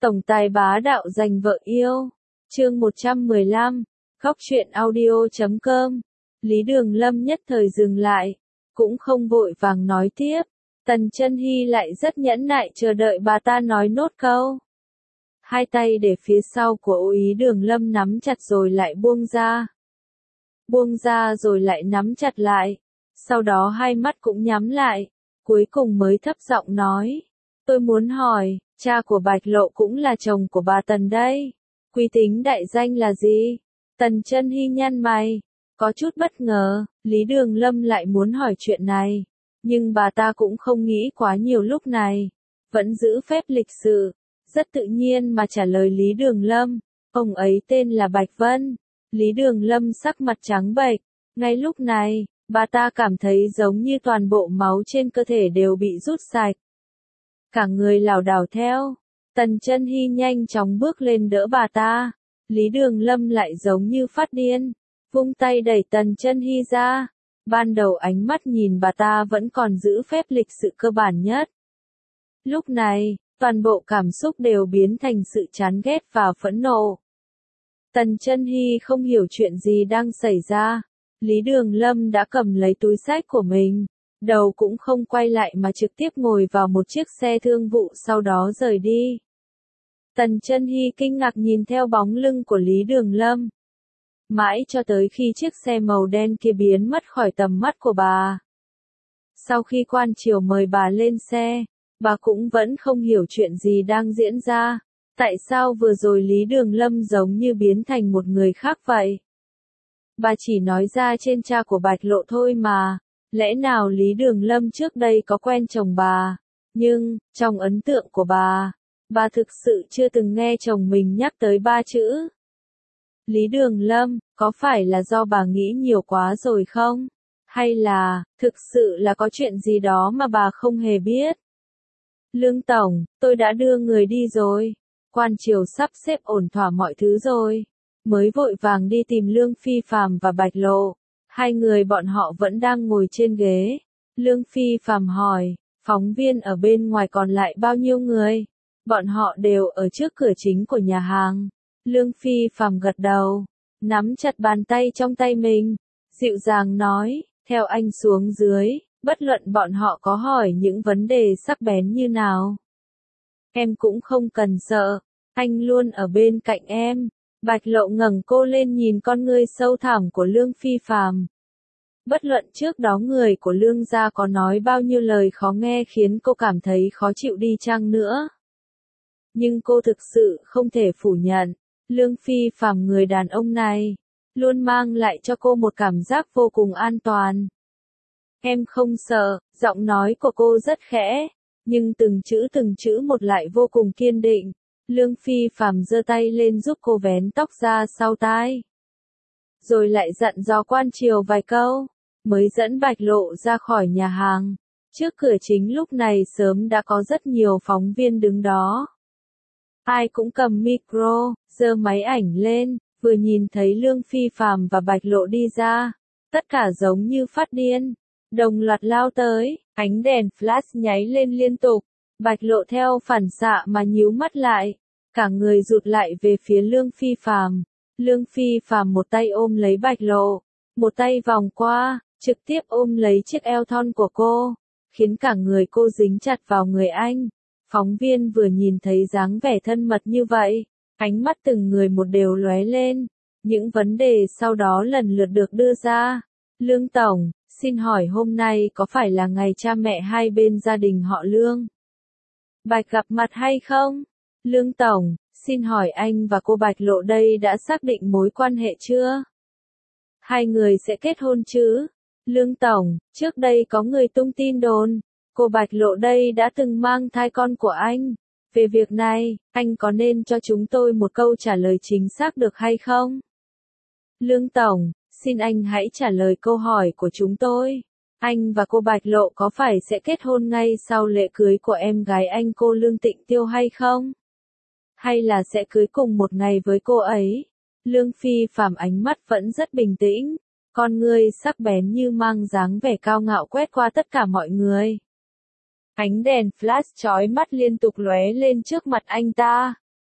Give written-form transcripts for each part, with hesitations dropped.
Tổng tài bá đạo giành vợ yêu. Chương 115. Khóc chuyện audio.com. Lý Đường Lâm nhất thời dừng lại, cũng không vội vàng nói tiếp. Tần Chân Hy lại rất nhẫn nại chờ đợi bà ta nói nốt câu. Hai tay để phía sau của Lý Đường Lâm nắm chặt rồi lại buông ra. Buông ra rồi lại nắm chặt lại. Sau đó hai mắt cũng nhắm lại. Cuối cùng mới thấp giọng nói. Tôi muốn hỏi, cha của Bạch Lộ cũng là chồng của bà Tần đây. Quý tính đại danh là gì? Tần Chân Hy nhăn mày. Có chút bất ngờ, Lý Đường Lâm lại muốn hỏi chuyện này. Nhưng bà ta cũng không nghĩ quá nhiều lúc này. Vẫn giữ phép lịch sự. Rất tự nhiên mà trả lời Lý Đường Lâm. Ông ấy tên là Bạch Vân. Lý Đường Lâm sắc mặt trắng bệch. Ngay lúc này, bà ta cảm thấy giống như toàn bộ máu trên cơ thể đều bị rút sạch. Cả người lảo đảo theo. Tần Chân Hy nhanh chóng bước lên đỡ bà ta. Lý Đường Lâm lại giống như phát điên. Vung tay đẩy Tần Chân Hy ra. Ban đầu ánh mắt nhìn bà ta vẫn còn giữ phép lịch sự cơ bản nhất. Lúc này, toàn bộ cảm xúc đều biến thành sự chán ghét và phẫn nộ. Tần Chân Hy không hiểu chuyện gì đang xảy ra. Lý Đường Lâm đã cầm lấy túi xách của mình. Đầu cũng không quay lại mà trực tiếp ngồi vào một chiếc xe thương vụ sau đó rời đi. Tần Chân Hy kinh ngạc nhìn theo bóng lưng của Lý Đường Lâm. Mãi cho tới khi chiếc xe màu đen kia biến mất khỏi tầm mắt của bà. Sau khi quan triều mời bà lên xe, bà cũng vẫn không hiểu chuyện gì đang diễn ra. Tại sao vừa rồi Lý Đường Lâm giống như biến thành một người khác vậy? Bà chỉ nói ra trên cha của Bạch Lộ thôi mà. Lẽ nào Lý Đường Lâm trước đây có quen chồng bà? Nhưng, trong ấn tượng của bà thực sự chưa từng nghe chồng mình nhắc tới ba chữ. Lý Đường Lâm, có phải là do bà nghĩ nhiều quá rồi không? Hay là, thực sự là có chuyện gì đó mà bà không hề biết? Lương Tổng, tôi đã đưa người đi rồi. Quan triều sắp xếp ổn thỏa mọi thứ rồi. Mới vội vàng đi tìm Lương Phi Phàm và Bạch Lộ. Hai người bọn họ vẫn đang ngồi trên ghế. Lương Phi Phàm hỏi, phóng viên ở bên ngoài còn lại bao nhiêu người? Bọn họ đều ở trước cửa chính của nhà hàng. Lương Phi Phàm gật đầu, nắm chặt bàn tay trong tay mình, dịu dàng nói, theo anh xuống dưới, bất luận bọn họ có hỏi những vấn đề sắc bén như nào. Em cũng không cần sợ, anh luôn ở bên cạnh em. Bạch Lộ ngẩng cô lên nhìn con ngươi sâu thẳm của Lương Phi Phàm. Bất luận trước đó người của Lương gia có nói bao nhiêu lời khó nghe khiến cô cảm thấy khó chịu đi chăng nữa. Nhưng cô thực sự không thể phủ nhận, Lương Phi Phàm người đàn ông này, luôn mang lại cho cô một cảm giác vô cùng an toàn. Em không sợ, giọng nói của cô rất khẽ, nhưng từng chữ một lại vô cùng kiên định. Lương Phi Phàm giơ tay lên giúp cô vén tóc ra sau tai. Rồi lại dặn dò quan triều vài câu, mới dẫn Bạch Lộ ra khỏi nhà hàng. Trước cửa chính lúc này sớm đã có rất nhiều phóng viên đứng đó. Ai cũng cầm micro, giơ máy ảnh lên, vừa nhìn thấy Lương Phi Phàm và Bạch Lộ đi ra. Tất cả giống như phát điên, đồng loạt lao tới, ánh đèn flash nháy lên liên tục. Bạch Lộ theo phản xạ mà nhíu mắt lại, cả người rụt lại về phía Lương Phi Phàm. Lương Phi Phàm một tay ôm lấy Bạch Lộ, một tay vòng qua, trực tiếp ôm lấy chiếc eo thon của cô, khiến cả người cô dính chặt vào người anh. Phóng viên vừa nhìn thấy dáng vẻ thân mật như vậy, ánh mắt từng người một đều lóe lên. Những vấn đề sau đó lần lượt được đưa ra. Lương Tổng, xin hỏi hôm nay có phải là ngày cha mẹ hai bên gia đình họ Lương Bạch gặp mặt hay không? Lương Tổng, xin hỏi anh và cô Bạch Lộ đây đã xác định mối quan hệ chưa? Hai người sẽ kết hôn chứ? Lương Tổng, trước đây có người tung tin đồn, cô Bạch Lộ đây đã từng mang thai con của anh. Về việc này, anh có nên cho chúng tôi một câu trả lời chính xác được hay không? Lương Tổng, xin anh hãy trả lời câu hỏi của chúng tôi. Anh và cô Bạch Lộ có phải sẽ kết hôn ngay sau lễ cưới của em gái anh cô Lương Tịnh Tiêu hay không? Hay là sẽ cưới cùng một ngày với cô ấy? Lương Phi Phàm ánh mắt vẫn rất bình tĩnh, con ngươi sắc bén như mang dáng vẻ cao ngạo quét qua tất cả mọi người. Ánh đèn flash chói mắt liên tục lóe lên trước mặt anh ta.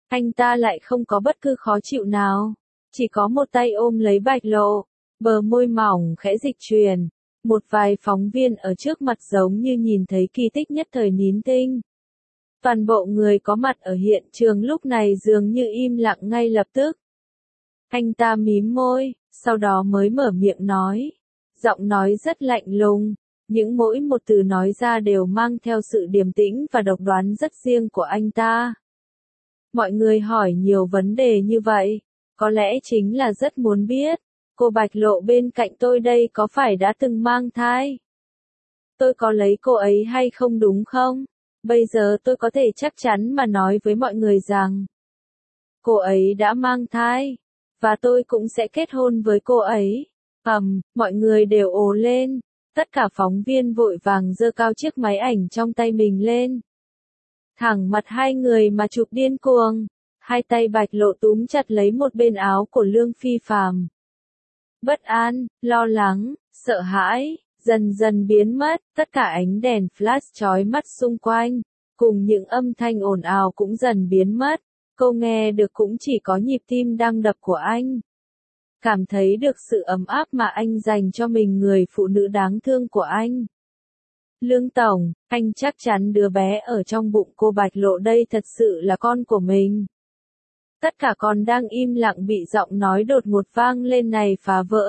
Anh ta lại không có bất cứ khó chịu nào. Chỉ có một tay ôm lấy Bạch Lộ, bờ môi mỏng khẽ dịch chuyển. Một vài phóng viên ở trước mặt giống như nhìn thấy kỳ tích nhất thời nín thinh. Toàn bộ người có mặt ở hiện trường lúc này dường như im lặng ngay lập tức. Anh ta mím môi, sau đó mới mở miệng nói. Giọng nói rất lạnh lùng, những mỗi một từ nói ra đều mang theo sự điềm tĩnh và độc đoán rất riêng của anh ta. Mọi người hỏi nhiều vấn đề như vậy, có lẽ chính là rất muốn biết, cô Bạch Lộ bên cạnh tôi đây có phải đã từng mang thai? Tôi có lấy cô ấy hay không đúng không? Bây giờ tôi có thể chắc chắn mà nói với mọi người rằng, cô ấy đã mang thai, và tôi cũng sẽ kết hôn với cô ấy. Mọi người đều ồ lên, tất cả phóng viên vội vàng giơ cao chiếc máy ảnh trong tay mình lên. Thẳng mặt hai người mà chụp điên cuồng, hai tay Bạch Lộ túm chặt lấy một bên áo của Lương Phi Phàm. Bất an, lo lắng, sợ hãi, dần dần biến mất, tất cả ánh đèn flash chói mắt xung quanh, cùng những âm thanh ồn ào cũng dần biến mất, cô nghe được cũng chỉ có nhịp tim đang đập của anh. Cảm thấy được sự ấm áp mà anh dành cho mình, người phụ nữ đáng thương của anh. Lương Tổng, anh chắc chắn đứa bé ở trong bụng cô Bạch Lộ đây thật sự là con của mình. Tất cả còn đang im lặng bị giọng nói đột ngột vang lên này phá vỡ.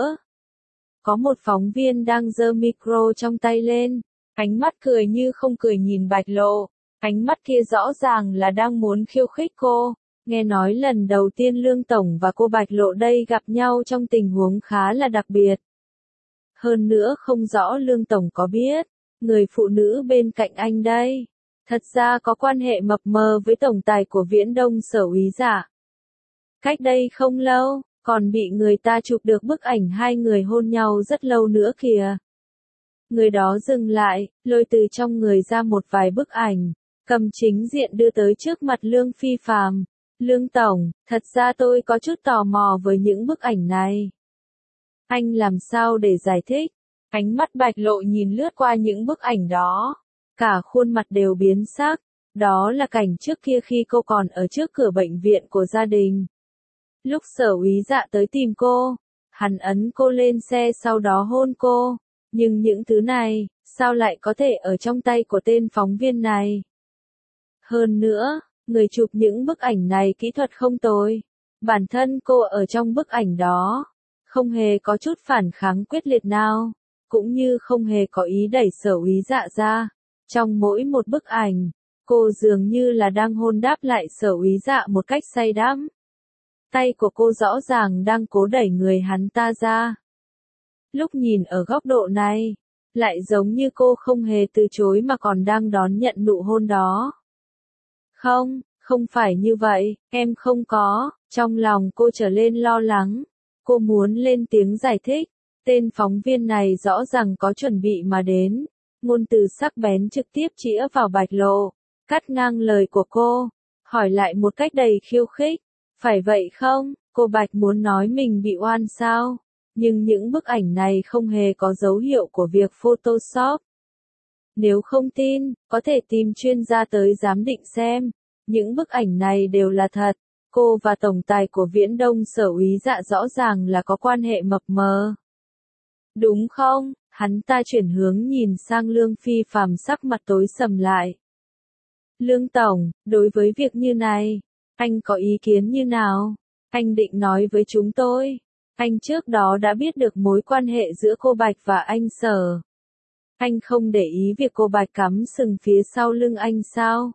Có một phóng viên đang giơ micro trong tay lên, ánh mắt cười như không cười nhìn Bạch Lộ, ánh mắt kia rõ ràng là đang muốn khiêu khích cô. Nghe nói lần đầu tiên Lương Tổng và cô Bạch Lộ đây gặp nhau trong tình huống khá là đặc biệt. Hơn nữa không rõ Lương Tổng có biết, người phụ nữ bên cạnh anh đây, thật ra có quan hệ mập mờ với tổng tài của Viễn Đông Sở Úy Dạ. Cách đây không lâu, còn bị người ta chụp được bức ảnh hai người hôn nhau rất lâu nữa kìa. Người đó dừng lại, lôi từ trong người ra một vài bức ảnh, cầm chính diện đưa tới trước mặt Lương Phi Phàm. Lương Tổng, thật ra tôi có chút tò mò với những bức ảnh này. Anh làm sao để giải thích? Ánh mắt Bạch Lộ nhìn lướt qua những bức ảnh đó. Cả khuôn mặt đều biến sắc. Đó là cảnh trước kia khi cô còn ở trước cửa bệnh viện của gia đình. Lúc Sở Úy Dạ tới tìm cô, hắn ấn cô lên xe sau đó hôn cô. Nhưng những thứ này, sao lại có thể ở trong tay của tên phóng viên này? Hơn nữa, người chụp những bức ảnh này kỹ thuật không tồi. Bản thân cô ở trong bức ảnh đó, không hề có chút phản kháng quyết liệt nào, cũng như không hề có ý đẩy Sở Úy Dạ ra. Trong mỗi một bức ảnh, cô dường như là đang hôn đáp lại Sở Úy Dạ một cách say đắm. Tay của cô rõ ràng đang cố đẩy người hắn ta ra. Lúc nhìn ở góc độ này, lại giống như cô không hề từ chối mà còn đang đón nhận nụ hôn đó. Không, không phải như vậy, em không có. Trong lòng cô trở lên lo lắng. Cô muốn lên tiếng giải thích. Tên phóng viên này rõ ràng có chuẩn bị mà đến. Ngôn từ sắc bén trực tiếp chĩa vào Bạch Lộ, cắt ngang lời của cô, hỏi lại một cách đầy khiêu khích. Phải vậy không? Cô Bạch muốn nói mình bị oan sao? Nhưng những bức ảnh này không hề có dấu hiệu của việc Photoshop. Nếu không tin, có thể tìm chuyên gia tới giám định xem. Những bức ảnh này đều là thật. Cô và tổng tài của Viễn Đông Sở Úy Dạ rõ ràng là có quan hệ mập mờ. Đúng không? Hắn ta chuyển hướng nhìn sang Lương Phi Phàm, sắc mặt tối sầm lại. Lương Tổng, đối với việc như này, anh có ý kiến như nào? Anh định nói với chúng tôi. Anh trước đó đã biết được mối quan hệ giữa cô Bạch và anh Sở. Anh không để ý việc cô Bạch cắm sừng phía sau lưng anh sao?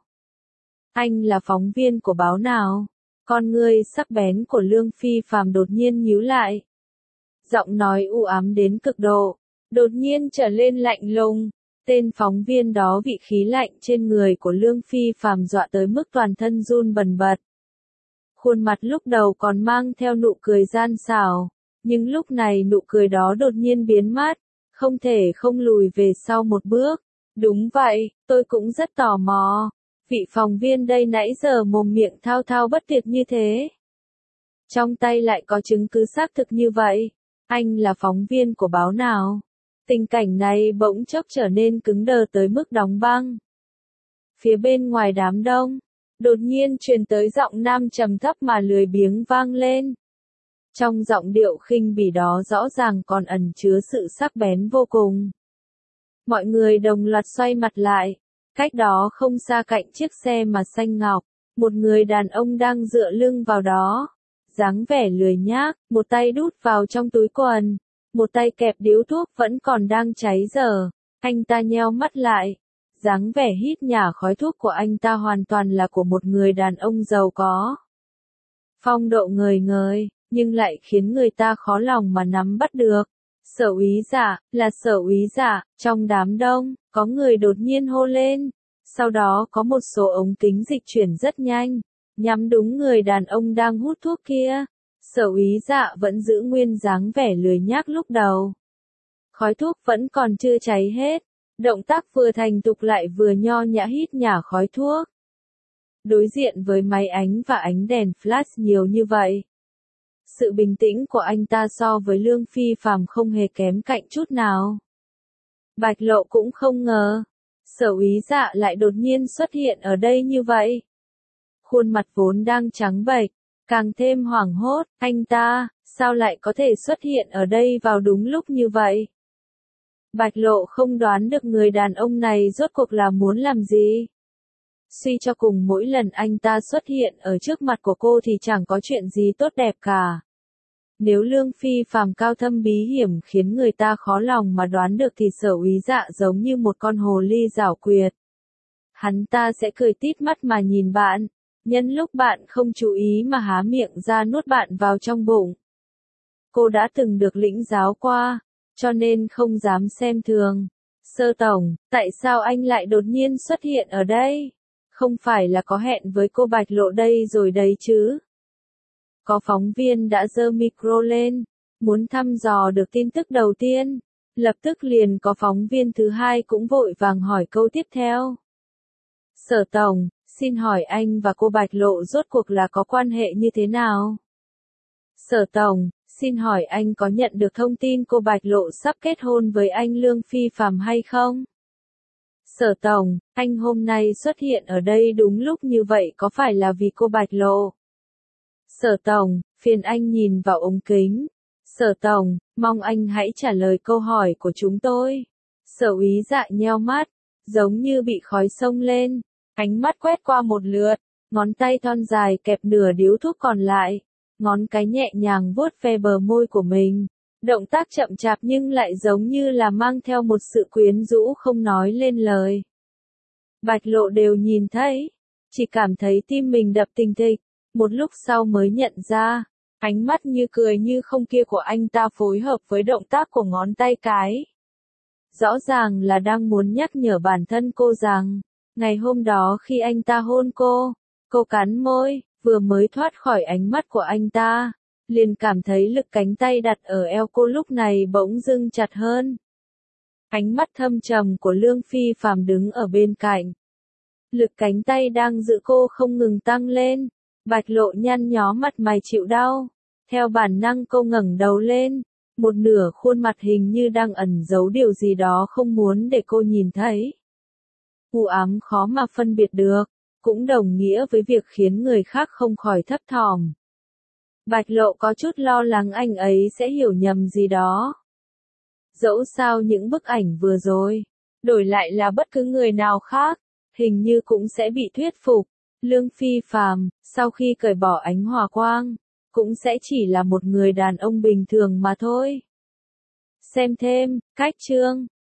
Anh là phóng viên của báo nào? Con ngươi sắc bén của Lương Phi Phàm đột nhiên nhíu lại. Giọng nói u ám đến cực độ, đột nhiên trở lên lạnh lùng. Tên phóng viên đó vị khí lạnh trên người của Lương Phi Phàm dọa tới mức toàn thân run bần bật. Khuôn mặt lúc đầu còn mang theo nụ cười gian xảo, nhưng lúc này nụ cười đó đột nhiên biến mất, không thể không lùi về sau một bước. Đúng vậy, tôi cũng rất tò mò. Vị phóng viên đây nãy giờ mồm miệng thao thao bất tuyệt như thế. Trong tay lại có chứng cứ xác thực như vậy. Anh là phóng viên của báo nào? Tình cảnh này bỗng chốc trở nên cứng đờ tới mức đóng băng. Phía bên ngoài đám đông, Đột nhiên truyền tới giọng nam trầm thấp mà lười biếng vang lên. Trong giọng điệu khinh bỉ đó rõ ràng còn ẩn chứa sự sắc bén vô cùng. Mọi người đồng loạt xoay mặt lại. Cách đó không xa cạnh chiếc xe mà xanh ngọc, một người đàn ông đang dựa lưng vào đó. Dáng vẻ lười nhác, một tay đút vào trong túi quần, một tay kẹp điếu thuốc vẫn còn đang cháy dở. Anh ta nheo mắt lại. Dáng vẻ hít nhả khói thuốc của anh ta hoàn toàn là của một người đàn ông giàu có. Phong độ ngời ngời, nhưng lại khiến người ta khó lòng mà nắm bắt được. Sở úy dạ, là sở úy dạ, trong đám đông, có người đột nhiên hô lên. Sau đó có một số ống kính dịch chuyển rất nhanh, nhắm đúng người đàn ông đang hút thuốc kia. Sở úy dạ vẫn giữ nguyên dáng vẻ lười nhác lúc đầu. Khói thuốc vẫn còn chưa cháy hết. Động tác vừa thành thục lại vừa nho nhã hít nhả khói thuốc. Đối diện với máy ánh và ánh đèn flash nhiều như vậy. Sự bình tĩnh của anh ta so với Lương Phi Phàm không hề kém cạnh chút nào. Bạch Lộ cũng không ngờ. Sở úy dạ lại đột nhiên xuất hiện ở đây như vậy. Khuôn mặt vốn đang trắng bệch, càng thêm hoảng hốt. Anh ta, sao lại có thể xuất hiện ở đây vào đúng lúc như vậy? Bạch Lộ không đoán được người đàn ông này rốt cuộc là muốn làm gì. Suy cho cùng mỗi lần anh ta xuất hiện ở trước mặt của cô thì chẳng có chuyện gì tốt đẹp cả. Nếu Lương Phi Phàm cao thâm bí hiểm khiến người ta khó lòng mà đoán được thì sở úy dạ giống như một con hồ ly giảo quyệt. Hắn ta sẽ cười tít mắt mà nhìn bạn, nhân lúc bạn không chú ý mà há miệng ra nuốt bạn vào trong bụng. Cô đã từng được lĩnh giáo qua, cho nên không dám xem thường. Sơ tổng, tại sao anh lại đột nhiên xuất hiện ở đây? Không phải là có hẹn với cô Bạch Lộ đây rồi đấy chứ? Có phóng viên đã giơ micro lên, muốn thăm dò được tin tức đầu tiên. Lập tức liền có phóng viên thứ hai cũng vội vàng hỏi câu tiếp theo. Sở tổng, xin hỏi anh và cô Bạch Lộ rốt cuộc là có quan hệ như thế nào? Sở tổng, xin hỏi anh có nhận được thông tin cô Bạch Lộ sắp kết hôn với anh Lương Phi Phàm hay không? Sở tổng, anh hôm nay xuất hiện ở đây đúng lúc như vậy có phải là vì cô Bạch Lộ? Sở tổng, phiền anh nhìn vào ống kính. Sở tổng, mong anh hãy trả lời câu hỏi của chúng tôi. Sở úy dạ nheo mắt, giống như bị khói xông lên. Ánh mắt quét qua một lượt, ngón tay thon dài kẹp nửa điếu thuốc còn lại. Ngón cái nhẹ nhàng vuốt ve bờ môi của mình. Động tác chậm chạp nhưng lại giống như là mang theo một sự quyến rũ không nói lên lời. Bạch Lộ đều nhìn thấy, chỉ cảm thấy tim mình đập thình thịch, một lúc sau mới nhận ra, ánh mắt như cười như không kia của anh ta phối hợp với động tác của ngón tay cái. Rõ ràng là đang muốn nhắc nhở bản thân cô rằng, ngày hôm đó khi anh ta hôn cô cắn môi, vừa mới thoát khỏi ánh mắt của anh ta, liền cảm thấy lực cánh tay đặt ở eo cô lúc này bỗng dưng chặt hơn. Ánh mắt thâm trầm của Lương Phi Phàm đứng ở bên cạnh. Lực cánh tay đang giữ cô không ngừng tăng lên. Bạch Lộ nhăn nhó mặt mày chịu đau. Theo bản năng cô ngẩng đầu lên. Một nửa khuôn mặt hình như đang ẩn giấu điều gì đó không muốn để cô nhìn thấy. U ám khó mà phân biệt được, cũng đồng nghĩa với việc khiến người khác không khỏi thấp thỏm. Bạch Lộ có chút lo lắng anh ấy sẽ hiểu nhầm gì đó. Dẫu sao những bức ảnh vừa rồi, đổi lại là bất cứ người nào khác, hình như cũng sẽ bị thuyết phục. Lương Phi Phàm, sau khi cởi bỏ ánh hòa quang, cũng sẽ chỉ là một người đàn ông bình thường mà thôi. Xem thêm, cách chương